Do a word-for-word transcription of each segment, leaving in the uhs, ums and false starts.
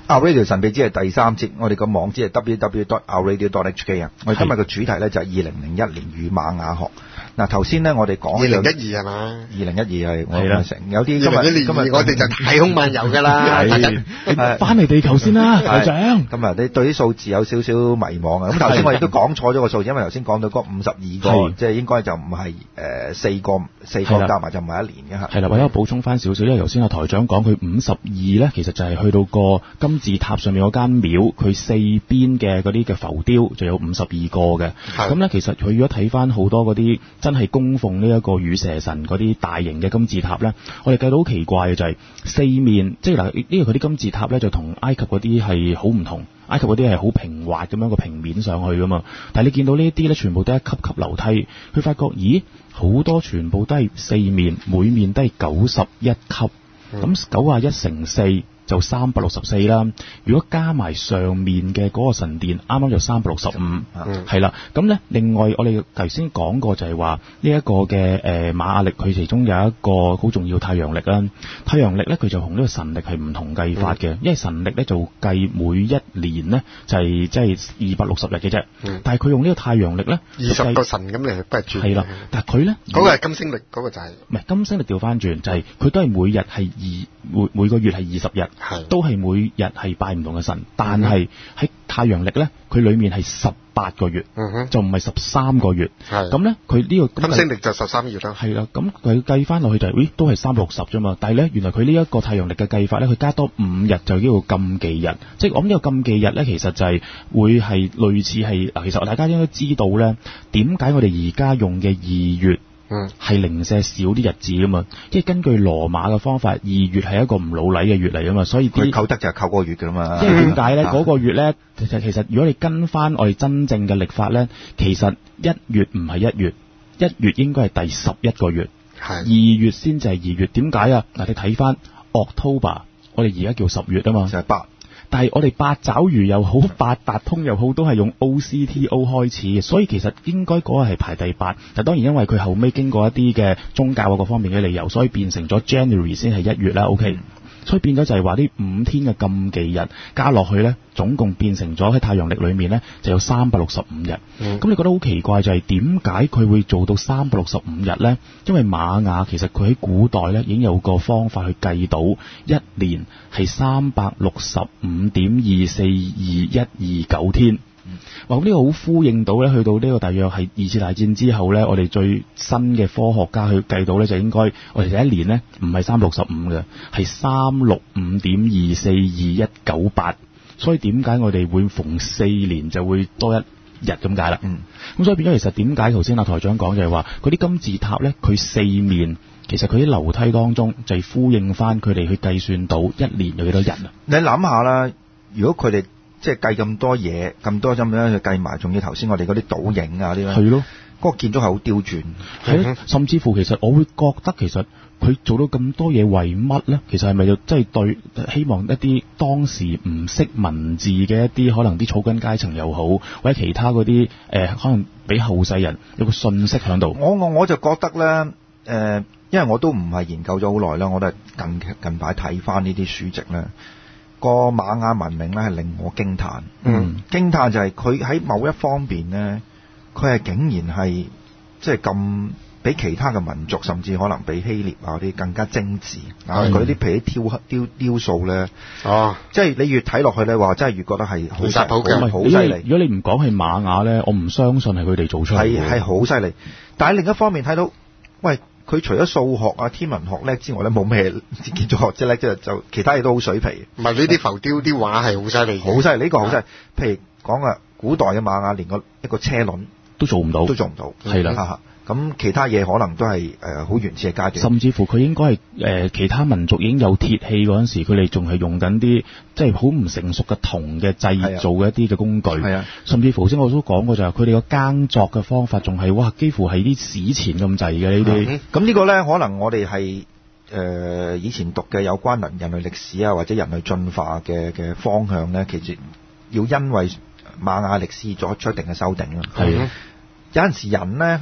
Our Radio 神秘之係第三節，我哋個網址係 double-u double-u double-u dot our radio dot h k 啊。我哋今日嘅主題咧就係二零零一年與瑪雅學。嗱頭先咧我哋講二零一二係嘛？ 二零一二係我哋成有啲今日二零一二我哋就太空漫遊㗎啦。 翻嚟地球先啦，台長。 咁啊，你對啲數字有少少迷茫啊。咁頭先我亦都講錯咗個數字，因為頭先講到嗰五十二個，即係應該就唔係誒四個四個加埋就唔係一年嘅嚇。 係啦，或者我補充翻少少，因為頭先阿台長講佢五十二咧，其實就係去到個金字塔上面嗰間廟，佢四邊嘅嗰啲嘅浮雕就有五十二個嘅。咁咧，其實佢如果睇翻好多嗰啲真係供奉呢一個羽蛇神嗰啲大型嘅金字塔咧，我哋計到好奇怪嘅就係四面，即係嗱，呢個佢啲金字塔咧就同埃及嗰啲係好唔同。埃及嗰啲係好平滑咁樣個平面上去噶嘛，但係你見到呢一啲咧，全部都係一級級樓梯，佢發覺咦，好多全部都係四面，每面都係九十一級，咁九啊一乘四就三百六十四啦。如果加埋上面嘅嗰個神殿，啱啱就三百六十五，係啦。咁咧，另外我哋頭先講過就係話呢一個嘅誒瑪雅曆，佢其中有一個好重要太陽曆啦。太陽曆咧，佢就同呢個神曆係唔同計法嘅，嗯、因為神曆咧就計每一年咧就係即係二百六十日嘅啫。嗯、但係佢用呢個太陽曆咧， 二十個神咁嚟不轉。 係啦，但係佢咧嗰個係金星曆，嗰、嗰個就係唔係金星曆調翻轉，就係、是、佢都係每日係二每每個月係二十日。都係每日係拜唔同嘅神，但係喺太陽曆咧，佢裏面係十八個月，嗯、就唔係十三個月。咁咧，佢呢個金星曆就十三月啦。 係啦，咁佢計翻落去就係、是，咦，都係三百六十啫嘛。但係咧，原來佢呢一個太陽曆嘅計法咧，佢加多五日就叫做禁忌日。即係我諗呢個禁忌日咧，其實就係會係類似係嗱，其實大家應該知道咧，點解我哋而家用嘅二月？嗯，係零舍少啲日子噶嘛，因為根據羅馬嘅方法，二月係一個唔老禮嘅月嚟噶嘛，所以佢扣得就係扣個月噶嘛。 因為點解咧？嗰個月咧，其實其實如果你跟翻我哋真正嘅曆法咧，其實一月唔係一月，一月應該係第十一個月，係二月先至係二月。點解啊？嗱，你睇翻 October， 我哋而家叫十月啊嘛，就係八。但係我哋八爪魚又好，八達通又好，都係用 O C T O 開始嘅，所以其實應該嗰個係排第八。但當然因為佢後尾經過一啲嘅宗教啊各方面嘅理由，所以變成咗 January 先係一月啦。OK，嗯、所以變咗就係話呢五天嘅禁忌日加落去咧，總共變成咗喺太陽曆裏面咧就有三百六十五日。咁、嗯、你覺得好奇怪就係點解佢會做到三百六十五日咧？因為瑪雅其實佢喺古代咧已經有個方法去計到一年係三百六十五點二四二一二九天。哇！咁呢個好呼應到咧，去到呢個大約係二次大戰之後咧，我哋最新嘅科學家去計到咧，就應該我哋第一年咧唔係三百六十五嘅，係三六五點二四二一九八。所以點解我哋會逢四年就會多一日咁解啦？嗯，咁所以變咗其實點解頭先阿台長講就係話嗰啲金字塔咧，佢四面其實佢啲樓梯當中就係呼應翻佢哋去計算到一年有幾多人啊？ 你諗下啦，如果佢哋即係計咁多嘢，咁多咁樣去計埋，仲要頭先我哋嗰啲倒影啊啲咧，係咯，嗰個建築係好刁鑽， 係甚至乎其實我會覺得其實佢做到咁多嘢為乜咧？其實係咪就即係對希望一啲當時唔識文字嘅一啲可能啲草根階層又好，或者其他嗰啲誒可能俾後世人有個信息喺度？ 我我我就覺得咧，誒、呃，因為我都唔係研究咗好耐啦，我都係近近排睇翻呢啲書籍咧。個瑪雅文明咧係令我驚歎，嗯，驚歎就係佢喺某一方面咧，佢係竟然係即係咁比其他嘅民族，甚至可能比希臘啊啲更加精緻啊！佢啲譬如雕雕雕塑咧，哦，即係你越睇落去咧，話真係越覺得係好犀利，好犀利。 如果你唔講係瑪雅咧，我唔相信係佢哋做出嚟嘅， 係係好犀利。但係另一方面睇到，喂。佢除咗數學啊、天文學叻之外咧，冇咩建築學即係叻，即係就其他嘢都好水皮。 唔係呢啲浮雕啲畫係好犀利， 好犀利呢個好犀利。譬如講啊，古代嘅瑪雅連個一個車輪都做唔到， 都做唔到， 係啦。 咁其他嘢可能都係誒好原始嘅階段， 甚至乎佢應該係誒、呃、其他民族已經有鐵器嗰陣時，佢哋仲係用緊啲即係好唔成熟嘅銅嘅製造嘅一啲嘅工具。係啊，甚至乎頭先我都講過就係佢哋個耕作嘅方法仲係哇，幾乎係啲史前咁滯嘅呢啲。咁、 嗯、呢個咧，可能我哋係誒以前讀嘅有關人人類歷史啊，或者人類進化嘅嘅方向咧，其實要因為瑪雅歷史作出一定嘅修訂啦。係、嗯、有陣時人咧。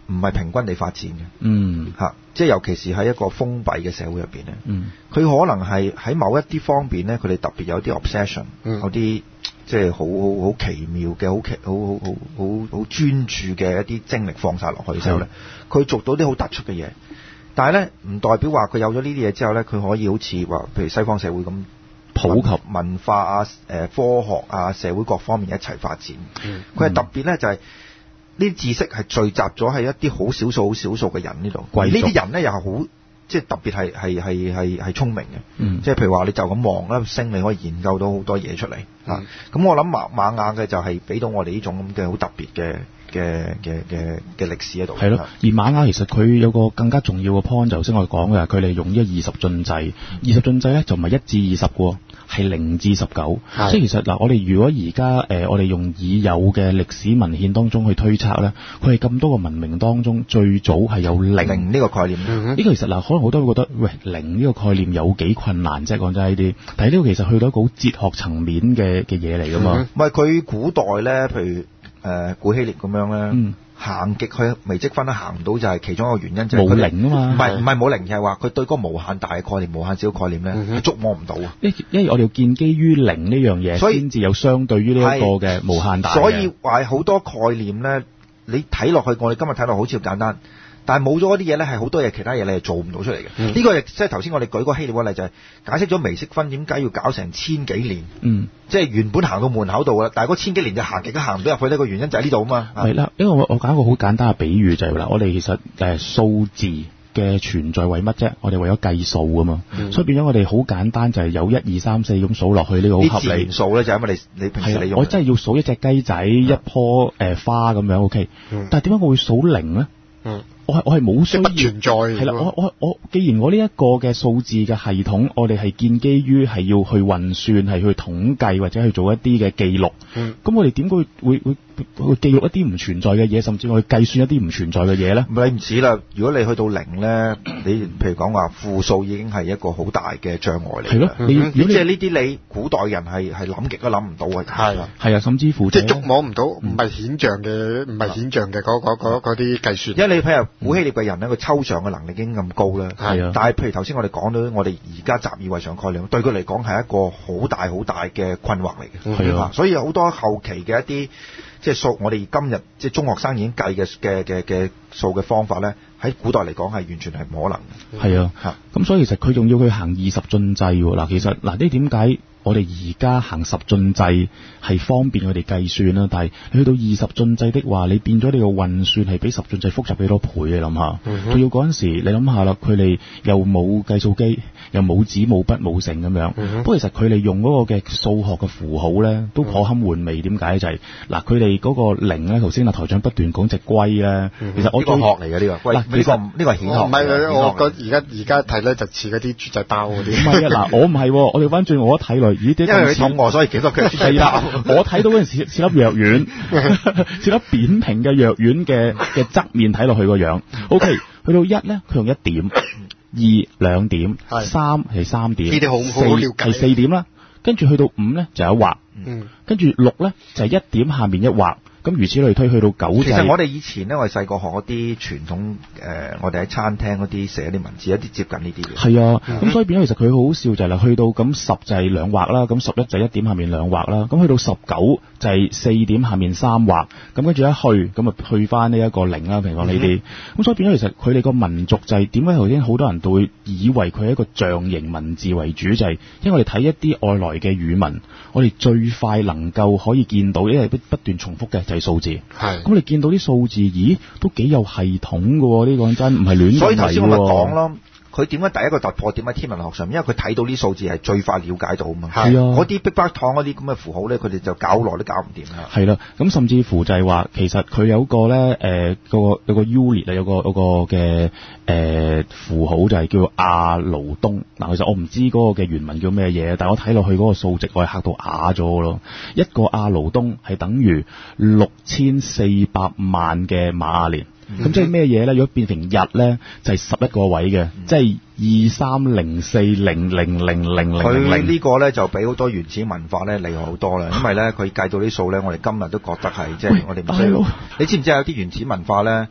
唔係平均地發展嘅。 嗯， 嚇，即係尤其是喺一個封閉嘅社會入邊咧， 嗯， 佢可能係喺某一啲方面咧，佢哋特別有啲 obsession， 嗯有啲即係好好好奇妙嘅、好奇好好好好好專注嘅一啲精力放晒落去嘅時候咧，佢做到啲好突出嘅嘢。但係咧，唔代表話佢有咗呢啲嘢之後咧，佢可以好似話，譬如西方社會咁普及文化啊、誒科學啊、社會各方面一齊發展。佢係、嗯、特別咧，就係呢啲知識係聚集咗喺一啲好少數、好少數嘅人呢度。貴族呢啲人咧又係好即係特別係係係係係聰明嘅。嗯、即係譬如話，你就咁望啦，星你可以研究到好多嘢出嚟嚇。咁、嗯啊、我諗瑪瑪雅嘅就係俾到我哋呢種咁嘅好特別嘅。嘅嘅嘅嘅歷史喺度。 係咯，而瑪雅其實佢有個更加重要嘅 point，就頭先我哋講嘅，佢哋用呢個二十進制，二十進制咧就唔係一至二十嘅，係零至十九。即係其實嗱，我哋如果而家誒我哋用已有嘅歷史文獻當中去推測咧，佢係咁多個文明當中最早係有零呢個概念。呢、 嗯、個其實嗱，可能好多人會覺得，喂，零呢個概念有幾困難啫？講真呢啲，但係呢個其實去到一個好哲學層面嘅嘅嘢嚟㗎嘛。 唔係佢古代咧，譬如。誒、呃、古希臘咁樣咧，嗯、行極去微積分都行唔到，就係其中一個原因，就係冇零啊嘛。 唔係唔係冇零，係話佢對嗰個無限大嘅概念、無限小嘅概念咧，嗯、捉摸唔到啊。因因為我哋要建基於零呢樣嘢，所以先至有相對於呢一個嘅無限大。所以話好多概念咧，你睇落去，我哋今日睇落好似好簡單。但係冇咗嗰啲嘢咧，係好多嘢其他嘢你係做唔到出嚟嘅。呢、嗯、個亦即係頭先我哋舉個希臘嘅例，就係解釋咗微積分點解要搞成千幾年。嗯，即係原本行到門口度啦，但係嗰千幾年就行極都行唔到入去呢、呢個原因就喺呢度啊嘛。係啦， 因為我我講一個好簡單嘅比喻就係、是、啦，我哋其實誒數字嘅存在為乜啫？我哋為咗計數啊嘛，嗯、所以變咗我哋好簡單就係有一二三四咁數落去，呢個好合理。啲數咧就係因為你你平時你用。我真係要數一隻雞仔、嗯、一棵誒、呃、花咁樣 OK，、嗯、但係點解我會數零咧？嗯。我係我係冇需要， 不存在係啦。我我我，既然我呢一個嘅數字嘅系統，我哋係建基於係要去運算，係去統計或者去做一啲嘅記錄。咁、嗯、我哋點解會會會會記錄一啲唔存在嘅嘢，甚至我去計算一啲唔存在嘅嘢咧？ 唔係唔止啦。如果你去到零咧，你譬如講話負數已經係一個好大嘅障礙嚟。係咯，你如果即係呢啲你古代人係係諗極都諗唔到嘅。係啊， 係啊，甚至乎即係捉摸唔到，唔係顯像嘅，唔係顯像嘅嗰嗰嗰啲計算。 因為你譬如古希臘嘅人咧，佢抽象嘅能力已經咁高啦。係啊，但係譬如頭先我哋講到，我哋而家習以為常概念，對佢嚟講係一個好大好大嘅困惑嚟嘅。係啊，所以好多後期嘅一啲即係數，我哋今日即係中學生已經計嘅嘅嘅嘅數嘅方法咧，喺古代嚟講係完全係唔可能嘅。係啊，嚇咁所以其實佢仲要佢行二十進制喎。嗱，其實嗱呢點解？我哋而家行十進制係方便我哋計算啦，但係你去到二十進制的話，你變咗你個運算係比十進制複雜幾多倍？你諗下，佢、嗯、哼要嗰陣時，你諗下啦，佢哋又冇計數機，又冇紙冇筆冇成咁樣。嗯、哼不過其實佢哋用嗰個嘅數學嘅符號咧，都頗堪玩味。點解就係、是、嗱，佢哋嗰個零咧，頭先阿台長不斷講隻龜咧，嗯、哼其實我都學嚟嘅呢個龜，呢、這個呢個係顯學。唔係， 我覺而家而家睇咧就似嗰啲豬仔包嗰啲。唔係啊，嗱，我唔係，我哋翻轉我一睇來。咦，因為佢肚餓，所以幾多腳係啦。 我睇到嗰陣時似粒藥丸，似粒扁平嘅藥丸嘅嘅側面睇落去個樣。O K，去到一咧，佢用一點，二兩點，三係三點， 呢啲好好了解， 係四點啦。跟住去到五咧就有一畫，嗯，跟住六咧就係一點下面一畫。咁如此類推，去到九。 其實我哋以前咧，我哋細個學嗰啲傳統誒、呃，我哋喺餐廳嗰啲寫啲文字，一啲接近呢啲嘅。係啊，咁、嗯、所以變咗其實佢好好笑就係啦，去到咁十就係兩畫啦，咁十一就一點下面兩畫啦，咁去到十九就係四點下面三畫，咁跟住一去咁啊去翻呢一個零啦，譬如講呢啲。咁、嗯、所以變咗其實佢哋個民族就係點解頭先好多人都會以為佢係一個象形文字為主，就係、是、因為我哋睇一啲外來嘅語文，我哋最快能夠可以見到，因為不不斷重複嘅。就係數字，係咁你見到啲數字，咦，都幾有系統嘅喎？呢個真唔係亂嚟喎。所以頭先我咪講咯，佢點解第一個突破點喺天文學上面？因為佢睇到啲數字係最快了解到啊嘛。係啊，嗰啲 Big Bang 糖嗰啲咁嘅符號咧，佢哋就搞耐都搞唔掂啦。係啦，咁甚至乎就係話，其實佢有個咧，誒、呃，個有個 unit 啊，有個有個嘅誒、呃、符號就係叫阿勞東。嗱，其實我唔知嗰個嘅原文叫咩嘢，但係我睇落去嗰個數值，我係嚇到啞咗咯。一個阿勞東係等於六千四百萬嘅瑪雅年。咁、嗯、即係咩嘢咧？如果變成日咧，就係十一個位嘅，嗯、即係二三零四零零零零零零。佢呢個咧就比好多原始文化咧厲害好多啦，因為咧佢計到啲數咧，我哋今日都覺得係即係我哋唔需要。你知唔知有啲原始文化咧？誒、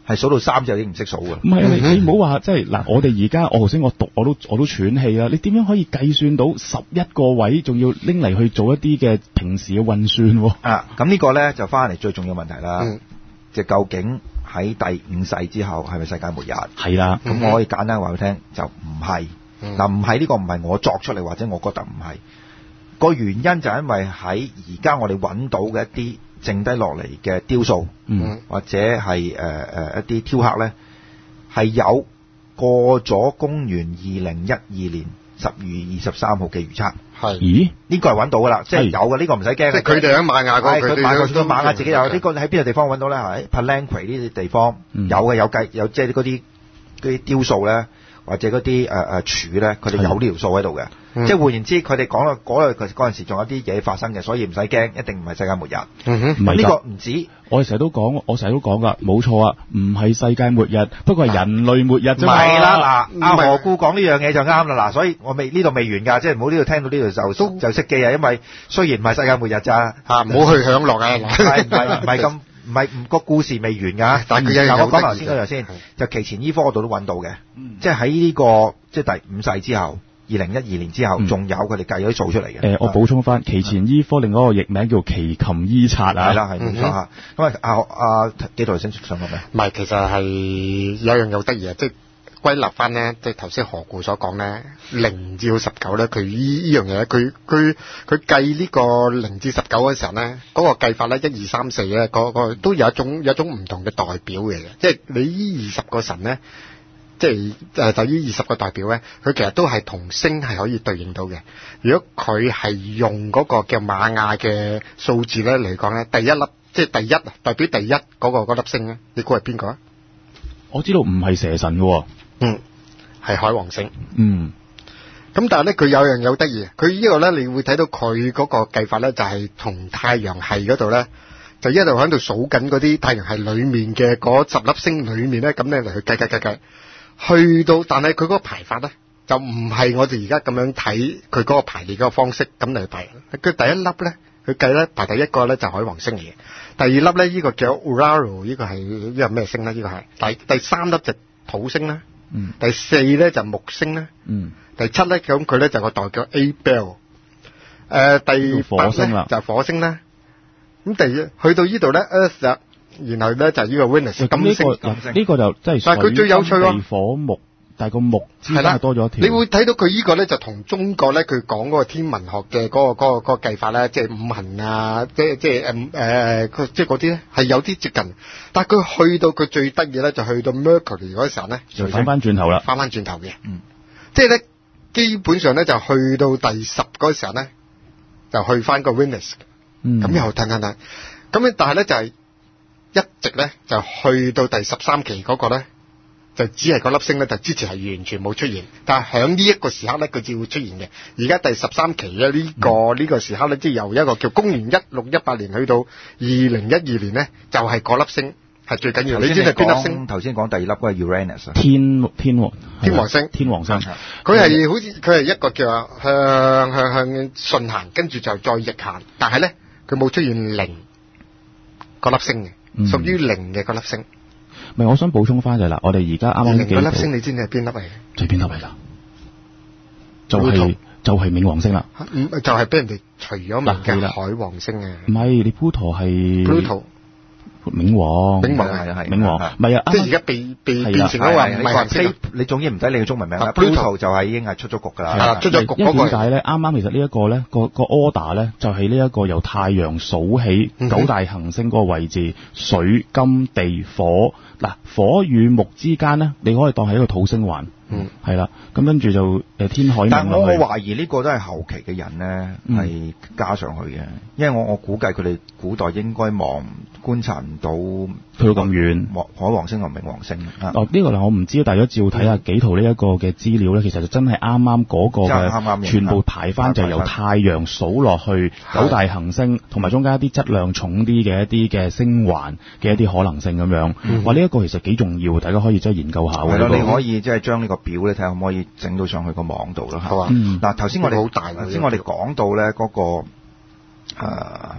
係數到三之後已經唔識數㗎。 唔係你你唔好話即係嗱，我哋而家我頭先我讀我都我都喘氣啦。你點樣可以計算到十一個位，仲要拎嚟去做一啲嘅平時嘅運算？ 啊，咁呢個咧就翻嚟最重要問題啦。 嗯， 就究竟喺第五世之後係咪世界末日？ 係啦， 咁我可以簡單話俾你聽，就唔係。嗱，唔係呢個唔係我作出嚟，或者我覺得唔係。個原因就係因為喺而家我哋揾到嘅一啲剩低落嚟嘅雕塑， 嗯， 或者係誒誒一啲雕刻咧，係有過咗公元二零一二年十月二十三號嘅預測。 係， 咦？ 呢個係揾到噶啦，即係有嘅，呢個唔使驚。 即係佢哋喺瑪雅嗰， 佢瑪雅佢瑪雅自己有呢個喺邊個地方揾到咧？喺 Palenque 呢啲地方有嘅，有計有即係嗰啲嗰啲雕塑咧。或者嗰啲誒誒柱咧，佢哋有呢條數喺度嘅，即係換言之，佢哋講啦嗰嗰陣時仲有啲嘢發生嘅，所以唔使驚，一定唔係世界末日。 嗯哼， 唔係呢個唔止， 我哋成日都講，我成日都講噶，冇錯啊，唔係世界末日，不過係人類末日啫嘛。 係啦，嗱，阿何故講呢樣嘢就啱啦，嗱，所以我未呢度未完㗎，即係唔好呢度聽到呢度就就就熄機啊，因為雖然唔係世界末日咋嚇，唔好去享樂啊， 唔係唔係唔係咁。唔係唔個故事未完㗎， 但係佢有我講頭先嗰樣先，就奇前醫科嗰度都揾到嘅， 嗯、 即係喺呢個即係第五世之後，二零一二年之後，仲、嗯、有佢哋計咗啲數出嚟嘅。 誒、呃，我補充翻，奇前醫科另外一個譯名叫奇琴醫察啊。 係啦，係冇錯嚇。咁啊啊啊，幾台先上過咩？ 唔係，其實係有樣有得意啊，即係。歸納翻咧，即係頭先何故所講咧，零至到十九咧，佢依依樣嘢，佢佢佢計呢個零至十九嘅時候咧，嗰、那個計法咧，一二三四咧，嗰個都有一種有一種唔同嘅代表嘅，即係你依二十個神咧，即係誒就依二十個代表咧，佢其實都係同星係可以對應到嘅。如果佢係用嗰個叫瑪雅嘅數字咧嚟講咧，第一粒即係第一代表第一嗰、那個嗰粒星咧，你估係邊個啊？ 我知道唔係蛇神嘅。 嗯，係海王星。 嗯， 咁但係咧，佢有樣有得意，佢呢個咧，你會睇到佢嗰個計法咧，就係、是、同太陽系嗰度咧，就一路喺度數緊嗰啲太陽系裏面嘅嗰十粒星裏面咧，咁咧嚟去計計計計，去到，但係佢嗰個排法咧，就唔係我哋而家咁樣睇佢嗰個排列嗰個方式咁嚟排。佢第一粒咧，佢計咧排第一個咧就海王星嚟嘅，第二粒咧呢、這個叫 Uraro， 呢個係呢個咩星咧？呢、這個係第第三粒就土星啦。嗯，第四咧就木星啦，嗯，第七咧咁佢咧就個代叫 Abel， 誒第八咧就火星啦，咁第去到呢度咧 Earth， 然後咧就呢個 Venus 金星， 呢個就即係但係佢最有趣咯， 地火木，但係個木之間係多咗一條， 你會睇到佢呢個咧就同中國咧佢講嗰個天文學嘅嗰個嗰個嗰個計法咧，即係五行啊，即係即係誒誒，即係嗰啲咧係有啲接近。但係佢去到佢最得意咧，就去到 Mercury 嗰時候咧， 就翻翻轉頭啦， 翻翻轉頭嘅，嗯，即係咧基本上咧就去到第十嗰時候咧，就去翻個 Venus， 嗯，咁又騰騰騰，咁咧但係咧就係一直咧就去到第十三期嗰個咧，就只係嗰粒星咧，就之前係完全冇出現，但係響呢一個時刻咧，佢至會出現嘅。而家第十三期咧呢、這個呢、嗯、個時刻咧，即係由一個叫公元一六一八年去到二零一二年咧，就係、是、嗰粒星。係最緊要，你知係邊粒星？ 頭先講第二粒嗰個 Uranus， 天天王天王星， 天王星。 佢係好似佢係一個叫向向向順行，跟住就再逆行。但係咧，佢冇出現零嗰粒星嘅，屬於零嘅嗰粒星。 唔係，我想補充翻就係啦，我哋而家啱啱零嗰粒星，你知唔知係邊粒嚟嘅？ 最邊粒嚟㗎？就係、是、就係、是、冥王星啦。 唔就係、是、俾人哋除咗名嘅海王星啊？ 唔係，你 Pluto 係 Pluto。 冥王， 冥王係係冥王，唔係啊！ 即係而家被被變成咗話唔係星， 你總之唔使理佢中文名啦。Pluto 就係已經係出咗局㗎啦， 出咗局。 因為點解咧？啱啱其實呢一個咧，個個 order 咧，就係呢一個由太陽數起九大行星嗰個位置，水、金、地、火。嗱，火與木之間咧，你可以當係一個土星環。嗯，係啦，咁跟住就誒天海冥。 但我我懷疑呢個都係後期嘅人咧，係、嗯、加上去嘅，因為我我估計佢哋古代應該望觀察唔到去到咁遠， 海王星同冥王星。 哦，呢、這個嗱我唔知道，但係如果照睇下幾圖呢一個嘅資料咧，其實就真係啱啱嗰個嘅，全部排翻就由太陽數落去九大行星，同埋中間一啲質量重啲嘅一啲嘅星環嘅一啲可能性咁樣。嗯、哇！呢、這、一個其實幾重要，大家可以真係研究下。係咯， 你可以即係將呢個表咧睇下可唔可以整到上去個網度咯。好啊。嗱頭先我哋頭先我哋講到咧嗰、那個誒、呃、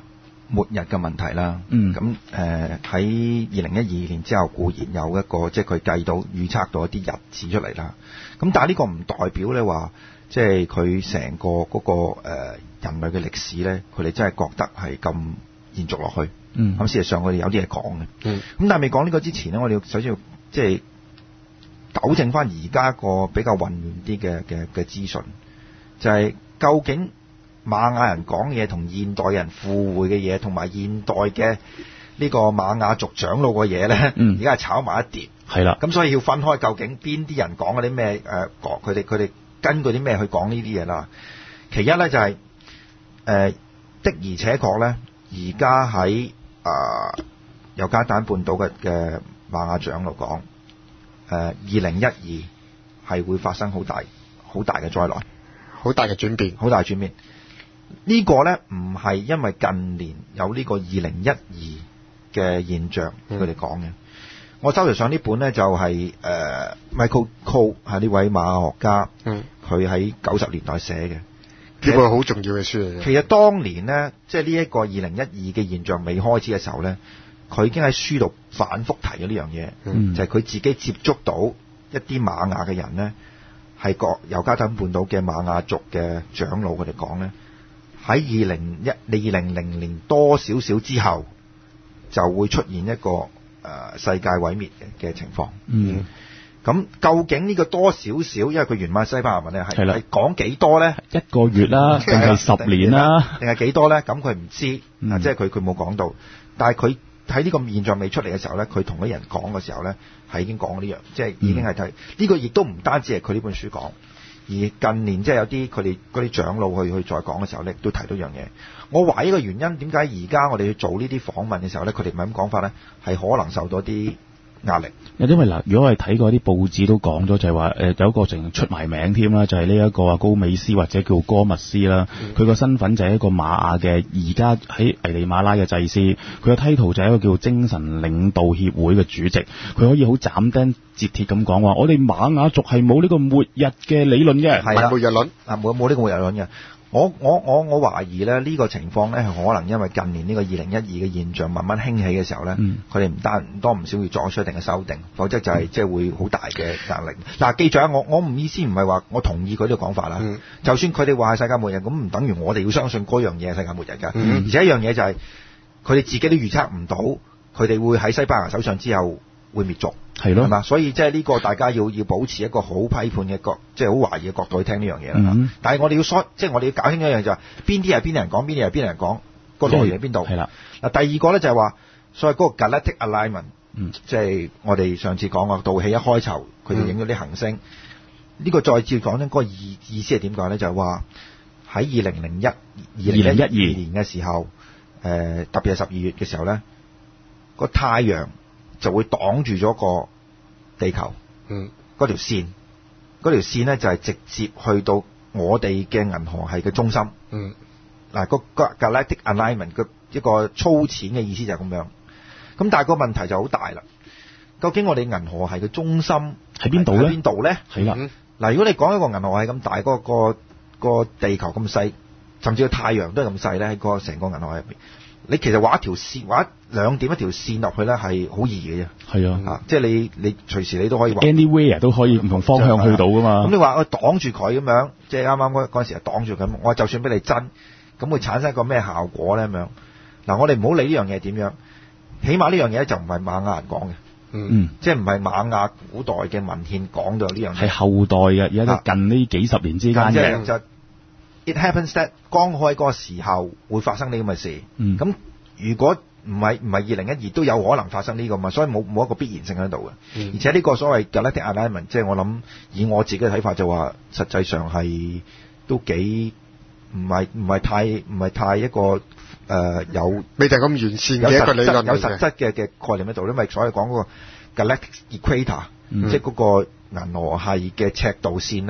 末日嘅問題啦。 嗯。 咁誒喺二零一二年之後固然有一個即係佢計到預測到一啲日子出嚟啦。咁但係呢個唔代表咧話，即係佢成個嗰、個、呃、人類嘅歷史咧，佢哋真係覺得係咁延續落去。 嗯。 咁事實上我哋有啲嘢講嘅。 嗯。 咁但係未講呢個之前咧，我哋要首先要即係糾正翻而家一個比較混亂啲嘅嘅嘅資訊，就係、是、究竟瑪雅人講嘢同現代人附會嘅嘢，同埋現代嘅呢個瑪雅族長老嘅嘢咧，而家係炒埋一碟。 係啦。 咁所以要分開，究竟邊啲人講嗰啲咩誒講，佢哋佢哋根據啲咩去講呢啲嘢啦？其一咧就係、是、誒、呃、的而且確咧，而家喺啊尤加丹半島嘅嘅瑪雅長老講，誒二零一二係會發生好大好大嘅災難， 好大嘅轉變， 好大嘅轉變。呢個咧唔係因為近年有呢個二零一二嘅現象，佢哋講嘅。我收嚟上呢本咧就係、是、誒、呃、Michael Cole 係呢位瑪雅學家，佢喺九十年代寫嘅， 呢個好重要嘅書嚟嘅。 其實當年咧，即係呢一個二零一二嘅現象未開始嘅時候咧，佢已經喺書度反覆提咗呢樣嘢， 嗯、就係、是、佢自己接觸到一啲瑪雅嘅人咧，係個尤加丹半島嘅瑪雅族嘅長老，佢哋講咧，喺二零一二零零年多少少之後就會出現一個誒世界毀滅嘅嘅情況。 嗯， 咁究竟呢個多少少？因為佢原文西班牙文咧係係講幾多咧？ 一個月啦，定係十年啦， 定係幾多咧？咁佢唔知， 嗯、 啊，即係佢佢冇講到。但係佢喺呢個現象未出嚟嘅時候咧，佢同啲人講嘅時候咧，係已經講呢樣，即係已經係睇呢個，亦都唔單止係佢呢本書講。而近年即係有啲佢哋嗰啲長老去去再講嘅時候咧，都提到一樣嘢。我懷疑個原因點解而家我哋去做呢啲訪問嘅時候咧，佢哋唔係咁講法咧，係可能受到啲壓力。 因為嗱，如果我哋睇過啲報紙都講咗，就係話誒有一個成出埋名添啦，就係呢一個啊高美斯或者叫哥密斯啦。佢個、嗯、身份就係一個瑪雅嘅，而家喺危地馬拉嘅祭司。佢嘅 title 就係一個叫精神領導協會嘅主席。佢可以好斬釘截鐵咁講話，我哋瑪雅族係冇呢個末日嘅理論嘅， 係啦， 末日論啊冇冇呢個末日論嘅。我我我我懷疑咧，呢個情況咧係可能因為近年呢個二零一二嘅現象慢慢興起嘅時候咧，佢哋唔單唔多唔少要作出一定嘅修訂，否則就係即係會好大嘅壓力。嗱、嗯，記住啊，我我唔意思唔係話我同意佢呢個講法啦。嗯、就算佢哋話係世界末日，咁唔等於我哋要相信嗰樣嘢係世界末日㗎。嗯、而且一樣嘢就係佢哋自己都預測唔到，佢哋會喺西班牙手上之後會滅族。係咯，係嘛？所以即係呢個大家要要保持一個好批判嘅角，即係好懷疑嘅角度去聽呢樣嘢啦。嗯、但係我哋要疏，即係我哋要搞清一樣就係邊啲係邊啲人講，邊啲係邊啲人講，個來源喺邊度？係啦。嗱，第二個咧就係話，所謂嗰個 Galactic Alignment，嗯、即係我哋上次講過，道氣一開籌，佢哋影咗啲行星。呢、嗯、個再照講咧，嗰個意意思係點講咧？就係話喺二零零一、二零一二年嘅時候，誒、呃、特別係十二月嘅時候咧，個太陽就會擋住咗個地球，嗯，嗰條線，嗰條線咧就係直接去到我哋嘅銀河系嘅中心，嗯，嗱、嗰個 Galactic Alignment 嘅一個粗淺嘅意思就係咁樣，咁但係個問題就好大啦，究竟我哋銀河系嘅中心喺邊度咧？喺邊度咧？係啦，嗱，如果你講一個銀河系咁大，嗰、嗰個、嗰個嗰個地球咁細，甚至個太陽都係咁細咧，喺個成個銀河系入邊。你其實畫一條線，畫一兩點一條線落去咧，係好易嘅啫。係啊，啊，即係你你隨時你都可以畫 anywhere 都可以唔同方向去到噶嘛。咁、 嗯、你話我擋住佢咁樣，即係啱啱嗰嗰陣時係擋住佢，我就算俾你真，咁會產生一個咩效果咧？咁樣嗱，我哋唔好理呢樣嘢點樣，起碼呢樣嘢就唔係瑪雅人講嘅，嗯，即係唔係瑪雅古代嘅文獻講到呢樣嘢，係後代嘅，而家都近呢幾十年之間嘅。就 It happens that 剛好喺嗰個時候會發生呢咁嘅事，咁、嗯、如果唔係唔係二零一二都有可能發生呢個嘛，所以冇冇一個必然性喺度嘅，嗯、而且呢個所謂 Galactic Alignment，即係我諗以我自己嘅睇法就話，實際上係都幾唔係唔係太唔係太一個誒、呃、有未定咁完善嘅一個理論， 有實質嘅嘅概念喺度，因為所謂講嗰個 Galactic Equator，、嗯、即係嗰個銀河系嘅赤道線咧，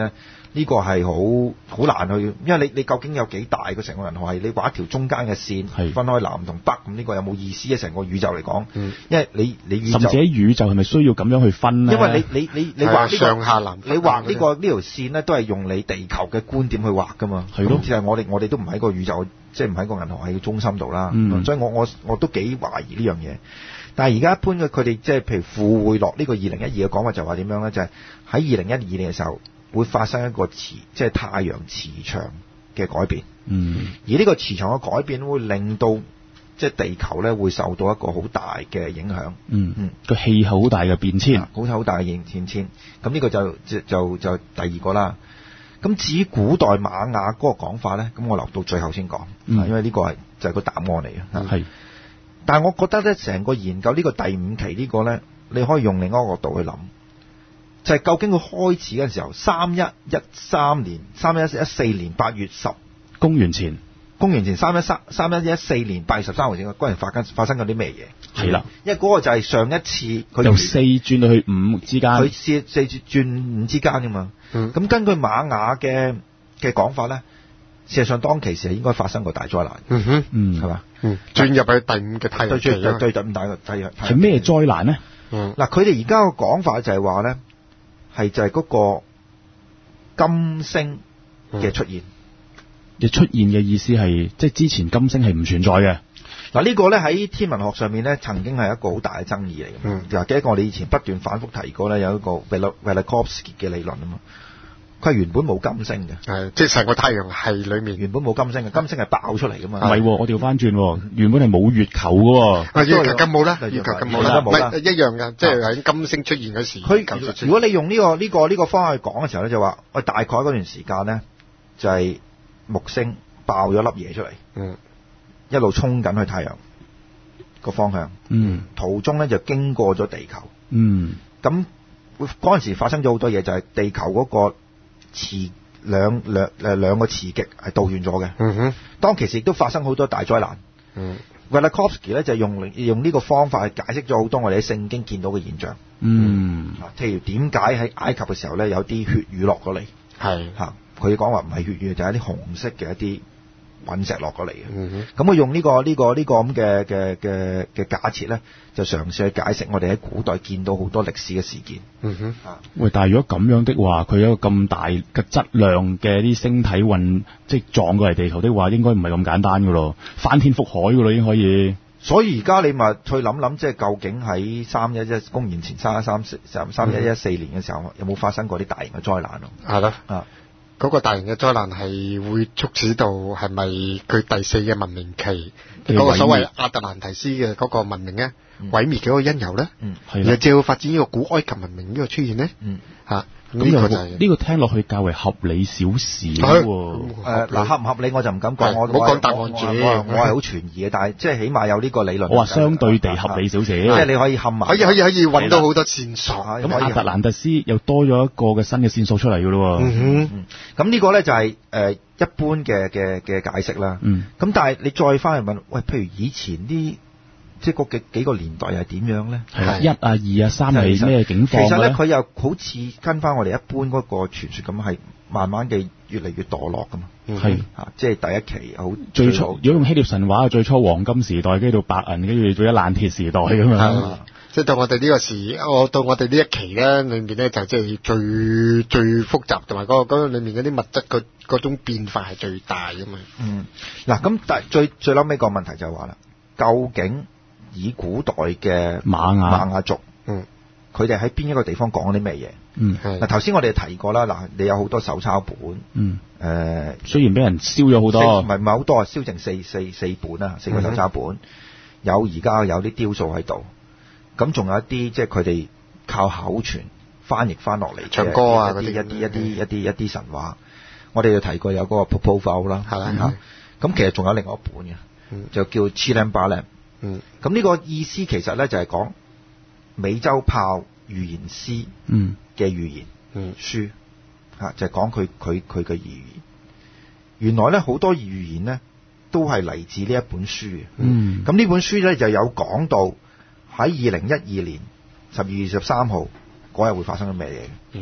呢個係好好難去，因為你你究竟有幾大個成個銀河系？你畫一條中間嘅線分開南同北，咁呢個有冇意思啊？成個宇宙嚟講， 嗯、 因為你你宇宙甚至喺宇宙係咪需要咁樣去分咧？ 因為你你你你畫呢、這個上下南， 你畫呢、這個呢條線咧，都係用你地球嘅觀點去畫噶嘛。係咯，就係我哋我哋都唔喺個宇宙，即係唔喺個銀河系嘅中心度啦。嗯、所以我我我都幾懷疑呢樣嘢。但係而家一般嘅佢哋即係譬如附會落呢個二零一二嘅講法就話點樣咧？就係喺二零一二年嘅時候會發生一個磁即係太陽磁場嘅改變。嗯，而呢個磁場嘅改變會令到即係地球咧會受到一個好大嘅影響。嗯嗯，個氣候好大嘅變遷，好好大嘅變遷。咁呢個就就就就第二個啦。咁至於古代瑪雅嗰個講法咧，咁我留到最後先講，嗯、因為呢個係就係個答案嚟嘅。係。但係我覺得咧，成個研究呢個第五期呢個咧，你可以用另一個角度去諗，就係、是、究竟佢開始嗰陣時候，三一一三年、三一一四年八月十公元前，公元前三一三三一一四年八月十三號前，嗰陣發生發生咗啲咩嘢？係啦，因為嗰個就係上一次佢由四轉到去五之間，佢四四轉五之間㗎嘛。咁、嗯、根據瑪雅嘅嘅講法咧。事實上，當其時係應該發生過大災難。嗯哼，嗯，係嘛？嗯，轉入去第五嘅太陽期啦。對對，第五大嘅太陽係咩災難咧？嗯，嗱，佢哋而家個講法就係話咧，係就係嗰個金星嘅出現。嘅出現嘅意思係，即係之前金星係唔存在嘅。嗱，呢個咧喺天文學上面咧，曾經係一個好大嘅爭議嚟嘅。嗯，就記得我哋以前不斷反覆提過咧，有一個 Velikovsky 嘅理論啊嘛。佢係原本冇金星嘅，係即係成個太陽系裏面原本冇金星嘅，金星係爆出嚟噶嘛。唔係，我調翻轉，原本係冇月球嘅。月球咁冇啦，月球咁冇啦，唔係一樣嘅，即係喺金星出現嗰時。佢如果你用呢個呢個呢個方法去講嘅時候咧，就話喂，大概嗰段時間咧，就係木星爆咗粒嘢出嚟，嗯，一路衝緊去太陽個方向，嗯，途中咧就經過咗地球，嗯，咁嗰陣時發生咗好多嘢，就係地球嗰個。磁兩兩誒兩個磁極係倒轉咗嘅，嗯哼，當其時亦都發生好多大災難。嗯 Velikovsky 咧就用用呢個方法去解釋咗好多我哋喺聖經見到嘅現象。嗯，啊，譬如點解喺埃及嘅時候咧有啲血雨落咗嚟，係嚇，佢講話唔係血雨，就係、是、一啲紅色嘅一啲隕石落過嚟嘅。嗯咁佢用呢、這個呢、這個呢、這個咁嘅嘅嘅嘅假設咧，就嘗試去解釋我哋喺古代見到好多歷史嘅事件。嗯哼，啊，喂，但係如果咁樣的話，佢有一個咁大嘅質量嘅啲星體運，即係撞過嚟地球的話，應該唔係咁簡單噶咯，翻天覆海噶咯，已經可以。所以而家你咪去諗諗，即係究竟喺三一一公元前三一三三三一一四年嘅時候，有冇發生過啲大型嘅災難咯？係啦，啊。嗰個大型嘅災難係會促使到係咪佢第四嘅文明期嗰個所謂亞特蘭提斯嘅嗰個文明咧毀滅嘅嗰個因由咧？嗯，係啦，就發展呢個古埃及文明呢個出現咧？嗯，嚇咁呢個就係呢個聽落去較為合理少少喎。誒嗱，合唔合理我就唔敢講，我唔好講答案住。我我係好存疑嘅，但係即係起碼有呢個理論。我話相對地合理少少，即係你可以冚埋，可以可以可以揾到好多線索。咁亞特蘭蒂斯又多咗一個嘅新嘅線索出嚟㗎咯。嗯哼，咁呢個咧就係誒一般嘅嘅嘅解釋啦。嗯，咁但係你再翻去問，喂，譬如以前啲。即係嗰幾幾個年代又係點樣咧？係一啊、二啊、三係咩境況咧？其實咧，佢又好似跟翻我哋一般嗰個傳說咁，係慢慢嘅越嚟越墮落噶嘛。係嚇、嗯，即係第一期好最初，如果用希臘神話，最初黃金時代，跟住到白銀，跟住到一爛鐵時代咁樣。即係到我哋呢個時，我到我哋呢一期咧，裏面咧就即係最最複雜，同埋嗰個嗰裏面嗰啲物質嗰嗰種變化係最大噶嘛。嗯，嗱咁，但係最最嬲尾個問題就係話啦，究竟以古代嘅瑪雅瑪雅族，嗯，佢哋喺邊一個地方講啲咩嘢？嗯，嗱頭先我哋提過啦，嗱你有好多手抄本，嗯，誒、呃，雖然俾人燒咗好多，唔係唔係好多啊，燒剩四四四本啊，四個手抄本，嗯、有而家有啲雕塑喺度，咁仲有一啲即係佢哋靠口傳翻譯翻落嚟唱歌啊嗰啲一啲一啲一啲一啲神話，我哋就提過有嗰個 Popol Vuh 啦，係啦嚇，咁其實仲有另外一本嘅，嗯、就叫 Chilam Balam。嗯，咁呢個意思其實咧就係講美洲豹預言師嘅預言書，嚇、嗯、就係講佢佢佢嘅預言。原來咧好多預言咧都係嚟自呢一本書嘅。嗯，咁呢本書咧就有講到喺二零一二年十二月十三號嗰日會發生咗咩嘢。嗯，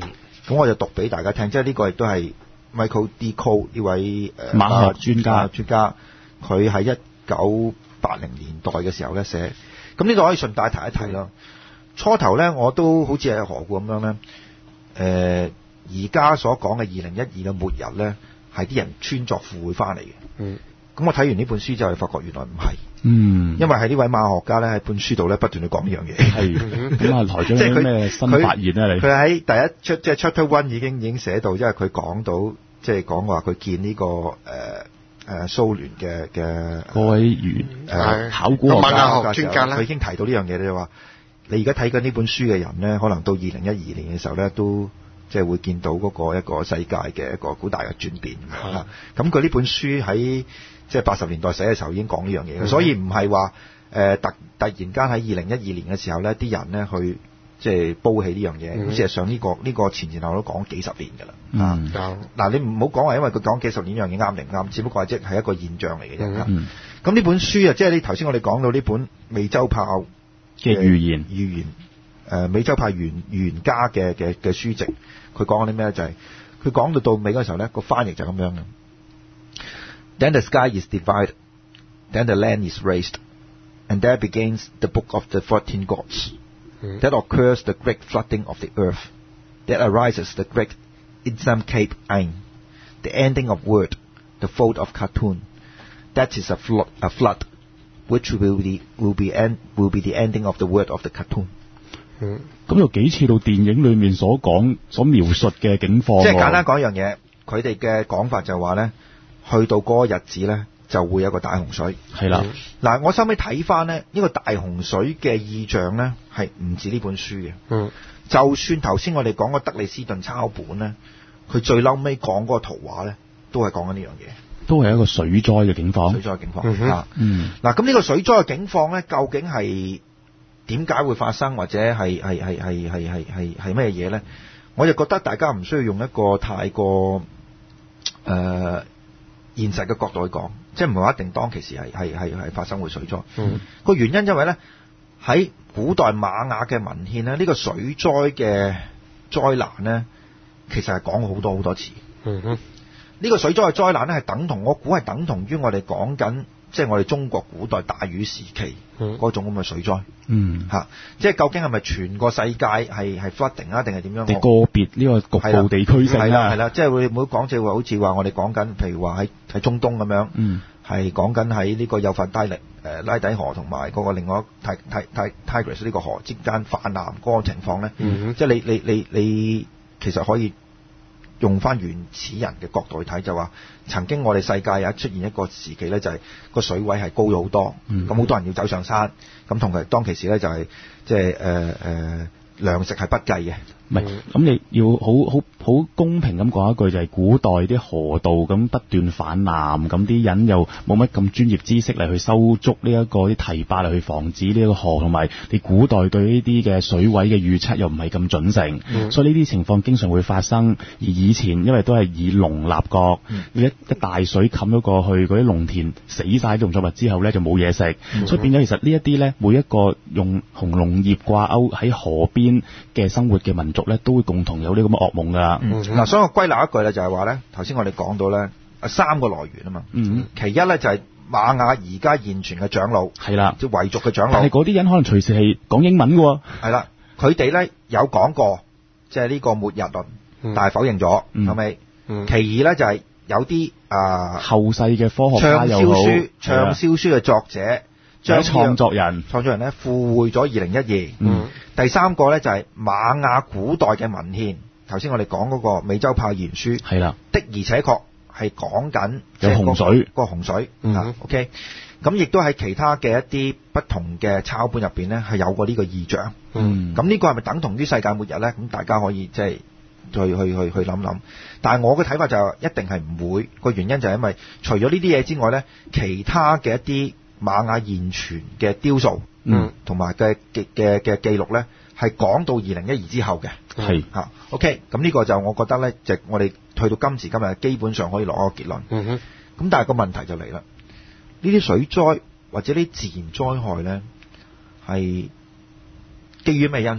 咁我就讀俾大家聽，即係呢個亦都係 Michael D. Cole 呢位誒、呃、 馬學專家專家，佢喺一九八零年代嘅時候咧寫。咁呢度可以順帶提一提咯。初頭咧我都好似係何故咁樣咧，誒而家所講嘅二零一二嘅末日咧，係啲人穿鑿附會翻嚟嘅。 嗯。 咁我睇完呢本書之後，發覺原來唔係。 嗯。因為係呢位馬學家咧喺本書度咧不斷去講呢樣嘢。 係。咁啊，台長有咩新發現咧？你？ 佢喺第一出即係 Chapter One 已經已經寫到，因為佢講到即係講話佢見呢、這個誒誒蘇聯嘅嘅嗰位原誒考古學家專家咧， 佢已經提到呢樣嘢，就話你而家睇緊呢本書嘅人咧，可能到二零一二年嘅時候咧都。即係會見到嗰個一個世界嘅一個好大嘅轉變嚇，咁佢呢本書喺即係八十年代寫嘅時候已經講呢樣嘢，嗯、所以唔係話誒突突然間喺二零一二年嘅時候咧，啲人咧去即係煲起呢樣嘢，咁事實上呢、呢個呢、呢個前前後後都講幾十年㗎啦。 嗯， 嗱你唔好講話，因為佢講幾十年呢樣嘢啱定唔啱，只不過係即係一個現象嚟嘅啫。咁呢、 嗯、 本書啊，即係你頭先我哋講到呢本美洲豹嘅預言預言。誒、呃、美洲豹預言家嘅嘅嘅書籍，佢講緊啲咩就係佢講到到尾嗰時候咧，個翻譯就咁樣嘅。Then the sky is divided, then the land is raised, and there begins the book of the fourteen gods. That occurs the great flooding of the earth. That arises the great Isam Cape Ain, the ending of word, the fold of cartoon. That is a flood, a flood, which will be will be end will be the ending of the word of the cartoon. 嗯，咁有幾似到電影裏面所講、所描述嘅境況。 即係簡單講一樣嘢，佢哋嘅講法就係話咧，去到嗰個日子咧，就會有個大洪水。 係啦， 嗱、嗯，我收尾睇翻咧，呢、呢個大洪水嘅意象咧，係唔止呢本書嘅。 嗯， 就算頭先我哋講個德利斯頓抄本咧，佢最嬲尾講嗰個圖畫咧，都係講緊呢樣嘢， 都係一個水災嘅境況。 水災嘅境況、 嗯、 啊， 嗯， 嗱，咁呢個水災嘅境況咧，究竟係點解會發生，或者係係係係係係係係咩嘢咧？我就覺得大家唔需要用一個太過誒、呃、現實嘅角度去講，即係唔係話一定當其時係係係係發生會水災。 嗯， 個原因因為咧喺古代瑪雅嘅文獻咧，呢、這個水災嘅災難咧，其實係講過好多好多次。 嗯哼， 呢個水災嘅災難咧係等同，我估係等同於我哋講緊。即係我哋中國古代大禹時期嗰種咁嘅水災， 嗯嚇，即係究竟係咪全個世界係係 flooding 啊，定係點樣？ 你個別呢個局部地區性啦， 係啦，即係會唔會講即係話好似話我哋講緊，譬如話喺喺中東咁樣， 嗯，係講緊喺呢個幼發拉底誒拉底河同埋嗰個另外泰泰泰 Tigris 呢個河之間泛濫嗰個情況咧， 嗯， 即係你你你你其實可以。用翻原始人嘅角度去睇，就話曾經我哋世界有出現一個時期咧，就係、是、個水位係高咗好多，咁好、嗯、多人要走上山，咁同埋當其時咧就係即係誒誒糧食係不計嘅。 唔係，咁你要好好好公平咁講一句，就係、是、古代啲河道咁不斷泛濫，咁啲人又冇乜咁專業知識嚟去修築呢一個啲堤壩嚟去防止呢個河，同埋你古代對呢啲嘅水位嘅預測又唔係咁準成，嗯、所以呢啲情況經常會發生。而以前因為都係以農立國，嗯、一一大水冚咗過去，嗰啲農田死晒啲農作物之後咧就冇嘢食，嗯、所以變咗其實呢一啲咧每一個用同農業掛鈎喺河邊嘅生活嘅民族咧，都會共同有呢咁嘅噩夢噶。嗱、 嗯嗯，所以我歸納一句咧，就係話咧，頭先我哋講到咧，三個來源啊嘛。嗯，其一咧就係瑪雅而家現存嘅長老，係啦，即係維族嘅長老。 但係嗰啲人可能隨時係講英文嘅喎。係啦，佢哋咧有講過，即係呢個末日論，嗯、但係否認咗，係咪、嗯？其二咧就係有啲啊、呃、 後世嘅科學家又好， 暢銷書暢銷書嘅作者。 將創作人， 創作人咧附會咗二零一二。嗯，第三個咧就係瑪雅古代嘅文獻。頭先我哋講嗰個美洲豹言書，係啦，的而且確係講緊有洪水， 嗰個洪水。 嗯啊 ，OK，咁亦都喺其他嘅一啲不同嘅抄本入邊咧係有過呢個異象。嗯，咁呢個係咪等同於世界末日咧？咁大家可以即係去去去去諗諗。但係我嘅睇法就一定係唔會。個原因就係因為除咗呢啲嘢之外咧，其他嘅一啲瑪雅現存嘅雕塑，嗯，同埋嘅嘅嘅嘅記錄咧，係講到二零一二之後嘅，係嚇、啊。OK，咁呢個就我覺得咧，就我哋去到今時今日，基本上可以落一個結論。嗯哼。咁但係個問題就嚟啦，呢啲水災或者呢啲自然災害咧，係基於咩因素咧？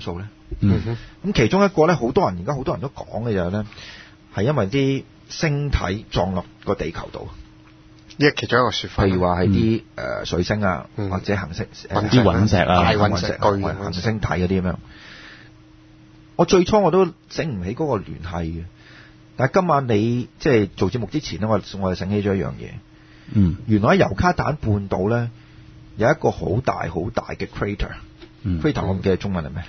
嗯咁、嗯、其中一個咧，好多人而家好多人都講嘅就係咧，係因為啲星體撞落個地球度。 呢係其中一個說法。 譬如話係啲誒水星啊， 嗯、 或者行星、 啲隕石啊、 大隕石、 巨行星體嗰啲咁樣。我最初我都醒唔起嗰個聯繫嘅，但係今晚你即係做節目之前咧，我我就醒起咗一樣嘢。 嗯， 原來喺尤卡坦半島咧有一個好大好大嘅 crater。 嗯、 crater 我唔記得中文係咩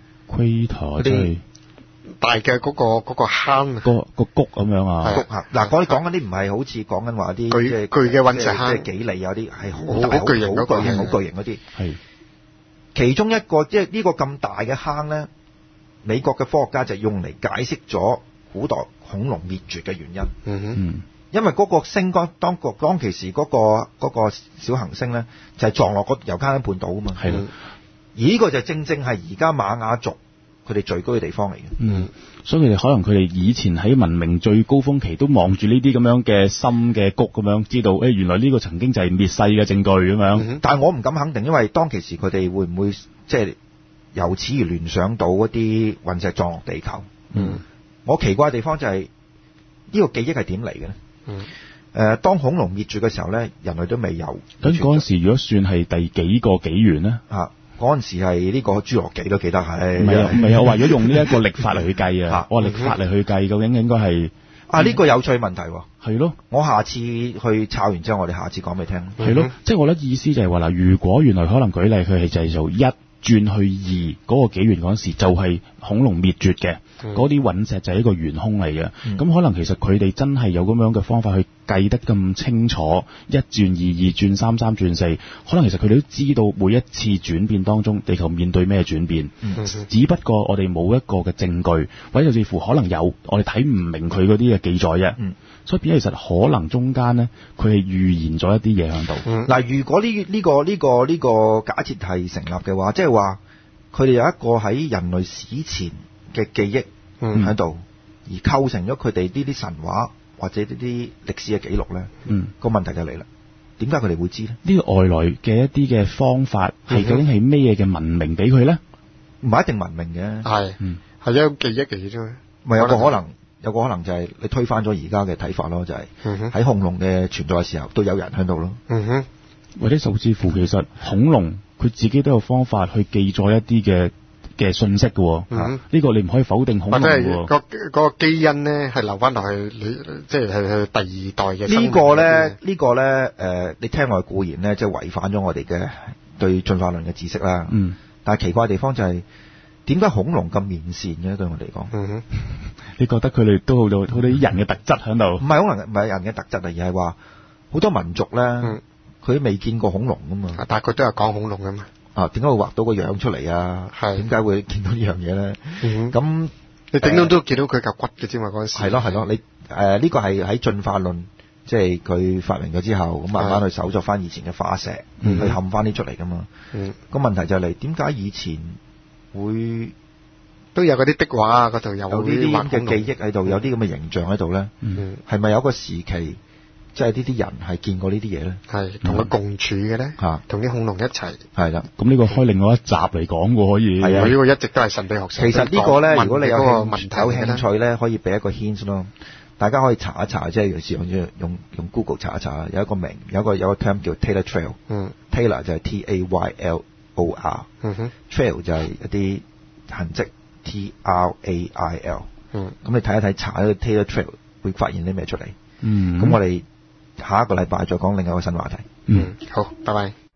crater 即係大嘅嗰、嗰個嗰、嗰個坑， 個個谷咁樣啊。 谷嗱，我哋講緊啲唔係好似講緊話啲巨巨嘅隕石坑， 即係幾厘啊啲係好大好巨型、 好巨型、好巨型嗰啲。 係其中一個即係呢個咁大嘅坑咧，美國嘅科學家就用嚟解釋咗古代恐龍滅絕嘅原因。 嗯哼， 嗯， 因為嗰個星光當個當其時嗰、嗰個嗰、嗰個小行星咧，就係、是、撞落個尤卡坦半島啊嘛。 係咯。 而呢個就正正係而家瑪雅族佢哋聚居嘅地方嚟嘅。 嗯，所以佢哋可能佢哋以前喺文明最高峰期都望住呢啲咁樣嘅深嘅谷咁樣，知道誒、哎、原來呢個曾經就係滅世嘅證據咁樣。 嗯、但係我唔敢肯定，因為當其時佢哋會唔會即係由此而聯想到嗰啲隕石撞落地球？ 嗯， 我奇怪嘅地方就係、是、呢、呢個記憶係點嚟嘅咧？ 嗯， 誒、呃，當恐龍滅絕嘅時候咧，人類都未有。 咁嗰陣時如果算係第幾個紀元咧？ 啊！嗰陣時係呢個侏羅紀都記得係， 唔係啊，唔係啊，我話如果用呢一個曆法嚟去計啊，我話曆法嚟去計，究竟應該係啊呢、呢個有趣問題喎。 係咯， 我下次去抄完之後，我哋下次講俾你聽。 係咯，即係我覺得意思就係話嗱，如果原來可能舉例佢係就係做一轉去二嗰、嗰個紀元嗰陣時，就係恐龍滅絕嘅，嗰啲隕石就係一個元兇嚟嘅。咁、嗯、可能其實佢哋真係有咁樣嘅方法去計得咁清楚，一轉二，二轉三，三轉四，可能其實佢哋都知道每一次轉變當中，地球面對咩轉變。嗯、只不過我哋冇一個嘅證據，或者甚至乎可能有，我哋睇唔明佢嗰啲嘅記載啫。嗯、所以變咗其實可能中間咧，佢係預言咗一啲嘢喺度。嗱、 嗯，如果呢、呢、呢個呢、呢個呢、呢個假設係成立嘅話，即係話佢哋有一個喺人類史前嘅記憶喺度，嗯、而構成咗佢哋呢啲神話或者呢啲歷史嘅記錄咧。嗯，個問題就嚟啦，點解佢哋會知咧？呢個外來嘅一啲嘅方法係究竟係咩嘢嘅文明俾佢咧？唔係一定文明嘅，係，嗯，係一個記憶嚟嘅啫。咪有個可能，有個可能就係你推翻咗而家嘅睇法咯，就係、是、喺恐龍嘅存在嘅時候都有人喺度咯。嗯哼，或者甚至乎其實恐龍佢自己都有方法去記載一啲嘅嘅信息嘅。呢、嗯這個你唔可以否定恐龍嘅。或者個嗰個基因咧係留翻落去，你即係係第二代嘅。呢個咧，呢個咧，誒、呃，你聽我嘅固言咧，即係違反咗我哋嘅對進化論嘅知識啦。嗯。但係奇怪嘅地方就係、是，點解恐龍咁面善嘅？對我嚟講，嗯哼，你覺得佢哋都好多好多啲人嘅特質喺度？唔係可能唔係人嘅特質啊，而係話好多民族咧，佢、嗯、未見過恐龍噶嘛。但係佢都係講恐龍噶嘛。啊，點解會畫到個樣出嚟啊？係點解會見到呢樣嘢咧？咁、嗯、你頂多都見到佢嚿骨嘅啫嘛，嗰陣時。係咯係咯，你誒呢、呃這個係喺進化論，即係佢發明咗之後，咁慢慢去搜作翻以前嘅化石，嗯、去冚翻啲出嚟噶嘛。嗯，個問題就係嚟，點解以前會都有嗰啲壁畫啊，嗰度有呢啲咁嘅記憶喺度，有啲咁嘅形象喺度咧？嗯，係咪有個時期？即係呢啲人係見過呢啲嘢咧，係同佢共處嘅咧，嚇，同啲恐龍一齊，係啦。咁呢個開另外一集嚟講喎，可以。係啊，呢個一直都係神秘學上。其實呢個咧，如果你有個問題有興趣咧，可以俾一個 hint 咯。大家可以查一查，即係有時用用用 Google 查一查，有一個名，有一個有一個 term 叫 Taylor Trail。嗯。Taylor 就係 T A Y L O R。嗯哼。Trail 就係一啲痕跡 T R A I L。嗯。咁你睇一睇查一個 Taylor Trail 會發現啲咩出嚟？嗯。咁我哋下一個禮拜再講另外一個新話題。嗯，好，拜拜。